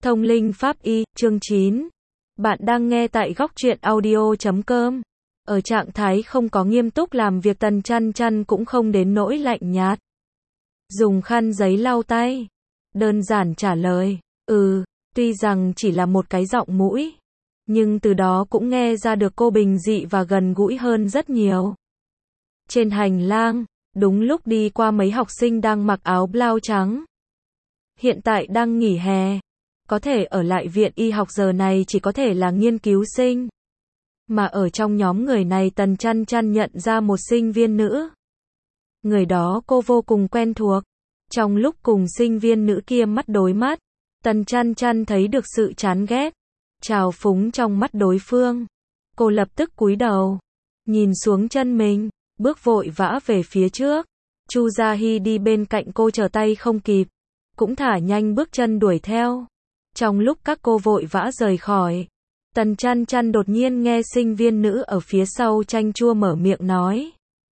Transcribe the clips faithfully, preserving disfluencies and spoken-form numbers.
Thông linh pháp y, chương chín. Bạn đang nghe tại góc truyện audio chấm com. Ở trạng thái không có nghiêm túc làm việc, Tần Chăn Chăn cũng không đến nỗi lạnh nhạt. Dùng khăn giấy lau tay. Đơn giản trả lời, ừ, tuy rằng chỉ là một cái giọng mũi. Nhưng từ đó cũng nghe ra được cô bình dị và gần gũi hơn rất nhiều. Trên hành lang, đúng lúc đi qua mấy học sinh đang mặc áo blau trắng. Hiện tại đang nghỉ hè. Có thể ở lại viện y học giờ này chỉ có thể là nghiên cứu sinh. Mà ở trong nhóm người này Tần Chăn Chăn nhận ra một sinh viên nữ. Người đó cô vô cùng quen thuộc. Trong lúc cùng sinh viên nữ kia mắt đối mắt, Tần Chăn Chăn thấy được sự chán ghét, trào phúng trong mắt đối phương. Cô lập tức cúi đầu, nhìn xuống chân mình, bước vội vã về phía trước. Chu Gia Hy đi bên cạnh cô trở tay không kịp, cũng thả nhanh bước chân đuổi theo. Trong lúc các cô vội vã rời khỏi, Tần Chăn Chăn đột nhiên nghe sinh viên nữ ở phía sau chanh chua mở miệng nói.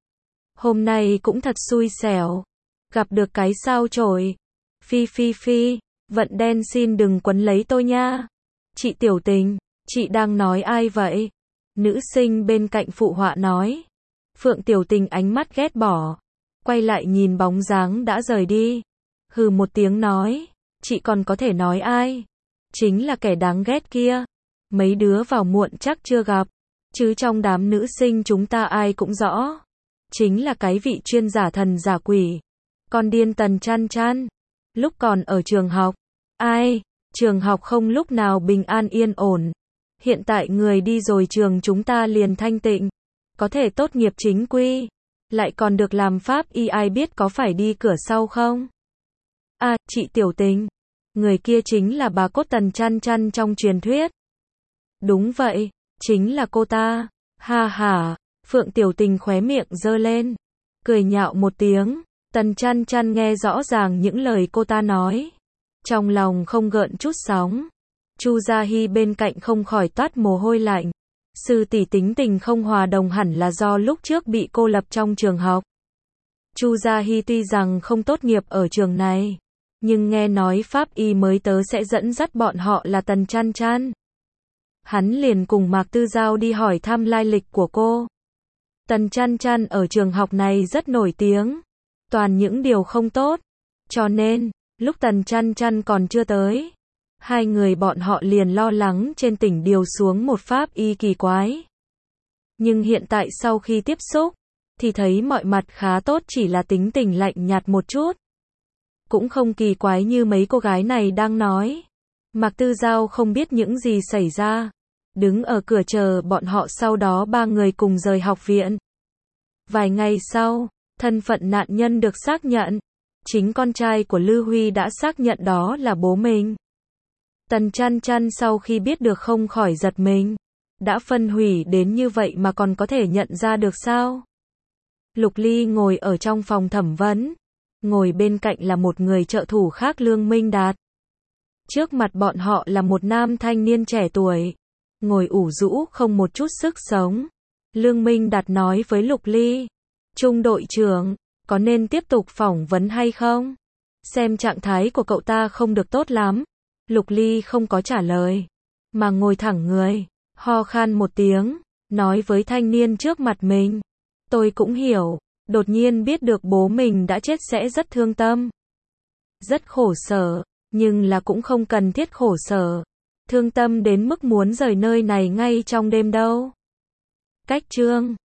Hôm nay cũng thật xui xẻo, gặp được cái sao chổi. Phi phi phi, vận đen xin đừng quấn lấy tôi nha. Chị Tiểu Tình, chị đang nói ai vậy? Nữ sinh bên cạnh phụ họa nói. Phượng Tiểu Tình ánh mắt ghét bỏ, quay lại nhìn bóng dáng đã rời đi. Hừ một tiếng nói, chị còn có thể nói ai? Chính là kẻ đáng ghét kia. Mấy đứa vào muộn chắc chưa gặp, chứ trong đám nữ sinh chúng ta ai cũng rõ. Chính là cái vị chuyên giả thần giả quỷ. Con điên Tần Chăn Chăn. Lúc còn ở trường học, ai? Trường học không lúc nào bình an yên ổn. Hiện tại người đi rồi trường chúng ta liền thanh tịnh. Có thể tốt nghiệp chính quy. Lại còn được làm pháp y, ai biết có phải đi cửa sau không? À, chị Tiểu Tình. Người kia chính là bà cốt Tần Chăn Chăn trong truyền thuyết. Đúng vậy, chính là cô ta. Ha ha, Phượng Tiểu Tình khóe miệng giơ lên, cười nhạo một tiếng. Tần Chăn Chăn nghe rõ ràng những lời cô ta nói, trong lòng không gợn chút sóng. Chu Gia Hy bên cạnh không khỏi toát mồ hôi lạnh. Sư tỷ tính tình không hòa đồng hẳn là do lúc trước bị cô lập trong trường học. Chu Gia Hy tuy rằng không tốt nghiệp ở trường này, nhưng nghe nói pháp y mới tớ sẽ dẫn dắt bọn họ là Tần Chăn Chăn. Hắn liền cùng Mạc Tư Giao đi hỏi thăm lai lịch của cô. Tần Chăn Chăn ở trường học này rất nổi tiếng, toàn những điều không tốt. Cho nên, lúc Tần Chăn Chăn còn chưa tới, hai người bọn họ liền lo lắng trên tỉnh điều xuống một pháp y kỳ quái. Nhưng hiện tại sau khi tiếp xúc, thì thấy mọi mặt khá tốt, chỉ là tính tình lạnh nhạt một chút. Cũng không kỳ quái như mấy cô gái này đang nói. Mạc Tư Giao không biết những gì xảy ra, đứng ở cửa chờ bọn họ, sau đó ba người cùng rời học viện. Vài ngày sau, thân phận nạn nhân được xác nhận. Chính con trai của Lư Huy đã xác nhận đó là bố mình. Tần Chăn Chăn sau khi biết được không khỏi giật mình. Đã phân hủy đến như vậy mà còn có thể nhận ra được sao? Lục Ly ngồi ở trong phòng thẩm vấn. Ngồi bên cạnh là một người trợ thủ khác, Lương Minh Đạt. Trước mặt bọn họ là một nam thanh niên trẻ tuổi, ngồi ủ rũ không một chút sức sống. Lương Minh Đạt nói với Lục Ly, Trung đội trưởng, có nên tiếp tục phỏng vấn hay không? Xem trạng thái của cậu ta không được tốt lắm. Lục Ly không có trả lời, mà ngồi thẳng người, ho khan một tiếng, nói với thanh niên trước mặt mình. Tôi cũng hiểu, đột nhiên biết được bố mình đã chết sẽ rất thương tâm. Rất khổ sở, nhưng là cũng không cần thiết khổ sở. Thương tâm đến mức muốn rời nơi này ngay trong đêm đâu. Cách chương